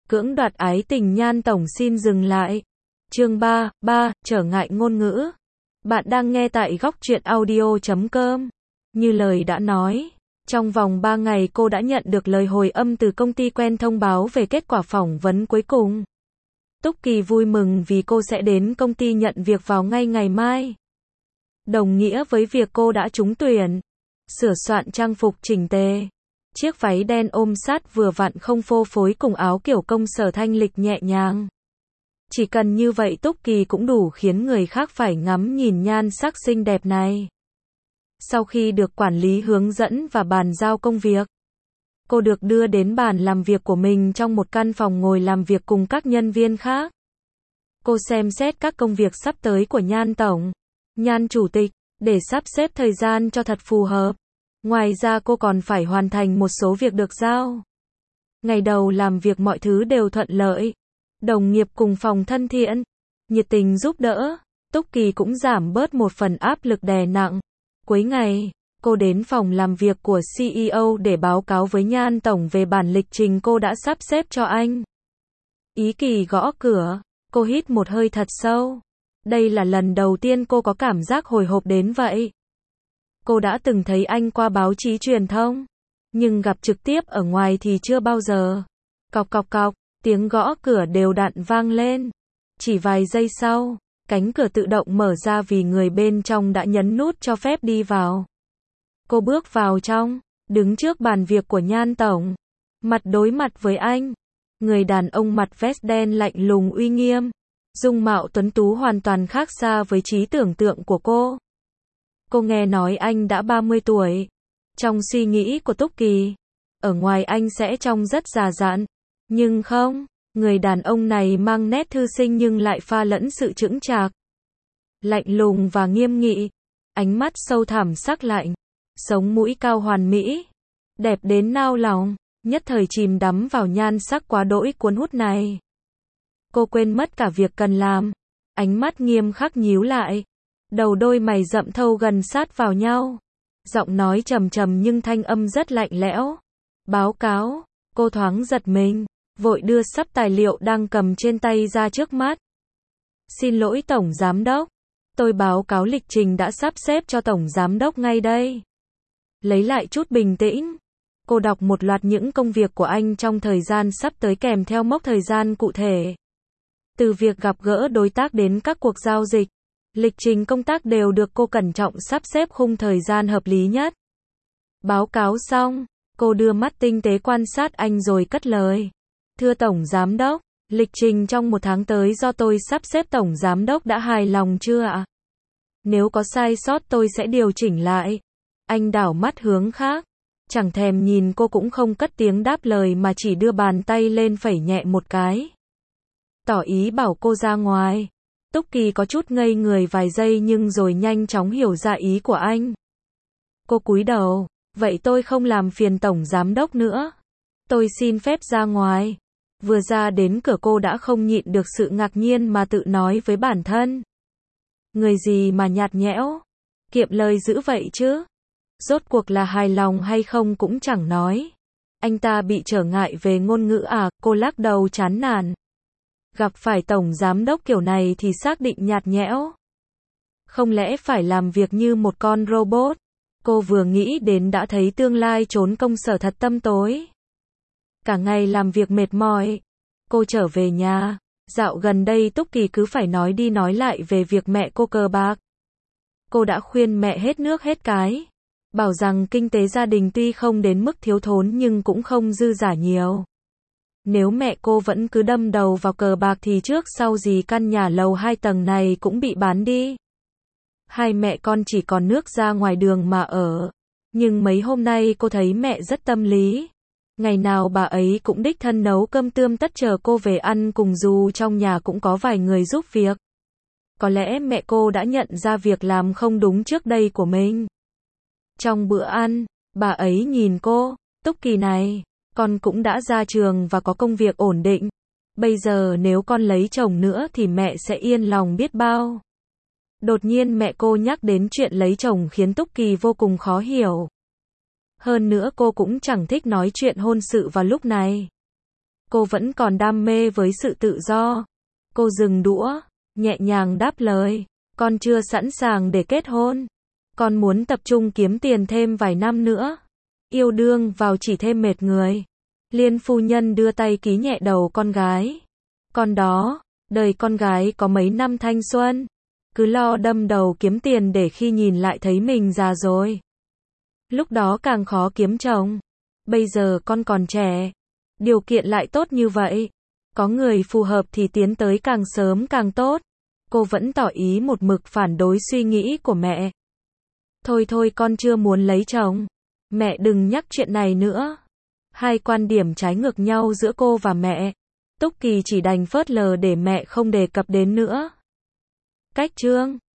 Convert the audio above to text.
Cưỡng đoạt ái tình Nhan Tổng xin dừng lại. Chương 3, trở ngại ngôn ngữ. Bạn đang nghe tại góc truyện audio.com. Như lời đã nói, trong vòng 3 ngày cô đã nhận được lời hồi âm từ công ty quen thông báo về kết quả phỏng vấn cuối cùng. Túc Kỳ vui mừng vì cô sẽ đến công ty nhận việc vào ngay ngày mai. Đồng nghĩa với việc cô đã trúng tuyển. Sửa soạn trang phục chỉnh tề. Chiếc váy đen ôm sát vừa vặn không phô phối cùng áo kiểu công sở thanh lịch nhẹ nhàng. Chỉ cần như vậy Túc Kỳ cũng đủ khiến người khác phải ngắm nhìn nhan sắc xinh đẹp này. Sau khi được quản lý hướng dẫn và bàn giao công việc, cô được đưa đến bàn làm việc của mình trong một căn phòng ngồi làm việc cùng các nhân viên khác. Cô xem xét các công việc sắp tới của Nhan Tổng, Nhan Chủ tịch, để sắp xếp thời gian cho thật phù hợp. Ngoài ra cô còn phải hoàn thành một số việc được giao. Ngày đầu làm việc mọi thứ đều thuận lợi. Đồng nghiệp cùng phòng thân thiện, nhiệt tình giúp đỡ. Túc Kỳ cũng giảm bớt một phần áp lực đè nặng. Cuối ngày, cô đến phòng làm việc của CEO để báo cáo với Nhan Tổng về bản lịch trình cô đã sắp xếp cho anh. Ý Kỳ gõ cửa, cô hít một hơi thật sâu. Đây là lần đầu tiên cô có cảm giác hồi hộp đến vậy. Cô đã từng thấy anh qua báo chí truyền thông, nhưng gặp trực tiếp ở ngoài thì chưa bao giờ. Cọc cọc cọc, tiếng gõ cửa đều đặn vang lên. Chỉ vài giây sau, cánh cửa tự động mở ra vì người bên trong đã nhấn nút cho phép đi vào. Cô bước vào trong, đứng trước bàn việc của Nhan Tổng, mặt đối mặt với anh. Người đàn ông mặc vest đen lạnh lùng uy nghiêm, dung mạo tuấn tú hoàn toàn khác xa với trí tưởng tượng của cô. Cô nghe nói anh đã 30 tuổi. Trong suy nghĩ của Túc Kỳ, ở ngoài anh sẽ trông rất già dặn. Nhưng không, người đàn ông này mang nét thư sinh nhưng lại pha lẫn sự chững chạc. Lạnh lùng và nghiêm nghị. Ánh mắt sâu thẳm sắc lạnh. Sống mũi cao hoàn mỹ. Đẹp đến nao lòng. Nhất thời chìm đắm vào nhan sắc quá đỗi cuốn hút này. Cô quên mất cả việc cần làm. Ánh mắt nghiêm khắc nhíu lại. Đầu đôi mày rậm thâu gần sát vào nhau. Giọng nói trầm trầm nhưng thanh âm rất lạnh lẽo. Báo cáo, cô thoáng giật mình, vội đưa sắp tài liệu đang cầm trên tay ra trước mắt. Xin lỗi Tổng Giám Đốc, tôi báo cáo lịch trình đã sắp xếp cho Tổng Giám Đốc ngay đây. Lấy lại chút bình tĩnh, cô đọc một loạt những công việc của anh trong thời gian sắp tới kèm theo mốc thời gian cụ thể. Từ việc gặp gỡ đối tác đến các cuộc giao dịch. Lịch trình công tác đều được cô cẩn trọng sắp xếp khung thời gian hợp lý nhất. Báo cáo xong, cô đưa mắt tinh tế quan sát anh rồi cất lời. Thưa Tổng Giám Đốc, lịch trình trong 1 tháng tới do tôi sắp xếp Tổng Giám Đốc đã hài lòng chưa ạ? Nếu có sai sót tôi sẽ điều chỉnh lại. Anh đảo mắt hướng khác. Chẳng thèm nhìn cô cũng không cất tiếng đáp lời mà chỉ đưa bàn tay lên phẩy nhẹ một cái. Tỏ ý bảo cô ra ngoài. Túc Kỳ có chút ngây người vài giây nhưng rồi nhanh chóng hiểu ra ý của anh. Cô cúi đầu, vậy tôi không làm phiền Tổng Giám Đốc nữa. Tôi xin phép ra ngoài. Vừa ra đến cửa cô đã không nhịn được sự ngạc nhiên mà tự nói với bản thân. Người gì mà nhạt nhẽo, kiệm lời dữ vậy chứ. Rốt cuộc là hài lòng hay không cũng chẳng nói. Anh ta bị trở ngại về ngôn ngữ à, cô lắc đầu chán nản. Gặp phải Tổng Giám Đốc kiểu này thì xác định nhạt nhẽo. Không lẽ phải làm việc như một con robot? Cô vừa nghĩ đến đã thấy tương lai trốn công sở thật tăm tối. Cả ngày làm việc mệt mỏi. Cô trở về nhà. Dạo gần đây Túc Kỳ cứ phải nói đi nói lại về việc mẹ cô cờ bạc. Cô đã khuyên mẹ hết nước hết cái. Bảo rằng kinh tế gia đình tuy không đến mức thiếu thốn nhưng cũng không dư giả nhiều. Nếu mẹ cô vẫn cứ đâm đầu vào cờ bạc thì trước sau gì căn nhà lầu 2 tầng này cũng bị bán đi. Hai mẹ con chỉ còn nước ra ngoài đường mà ở. Nhưng mấy hôm nay cô thấy mẹ rất tâm lý. Ngày nào bà ấy cũng đích thân nấu cơm tươm tất chờ cô về ăn cùng dù trong nhà cũng có vài người giúp việc. Có lẽ mẹ cô đã nhận ra việc làm không đúng trước đây của mình. Trong bữa ăn, bà ấy nhìn cô, Túc Kỳ này. Con cũng đã ra trường và có công việc ổn định. Bây giờ nếu con lấy chồng nữa thì mẹ sẽ yên lòng biết bao. Đột nhiên mẹ cô nhắc đến chuyện lấy chồng khiến Túc Kỳ vô cùng khó hiểu. Hơn nữa cô cũng chẳng thích nói chuyện hôn sự vào lúc này. cô vẫn còn đam mê với sự tự do. Cô dừng đũa, nhẹ nhàng đáp lời, con chưa sẵn sàng để kết hôn. Con muốn tập trung kiếm tiền thêm vài năm nữa. Yêu đương vào chỉ thêm mệt người. Liên phu nhân đưa tay ký nhẹ đầu con gái. Con đó, đời con gái có mấy năm thanh xuân. Cứ lo đâm đầu kiếm tiền để khi nhìn lại thấy mình già rồi. Lúc đó càng khó kiếm chồng. Bây giờ con còn trẻ. Điều kiện lại tốt như vậy. Có người phù hợp thì tiến tới càng sớm càng tốt. Cô vẫn tỏ ý một mực phản đối suy nghĩ của mẹ. Thôi thôi, con chưa muốn lấy chồng. Mẹ đừng nhắc chuyện này nữa. Hai quan điểm trái ngược nhau giữa cô và mẹ. Túc Kỳ chỉ đành phớt lờ để mẹ không đề cập đến nữa. Cách chương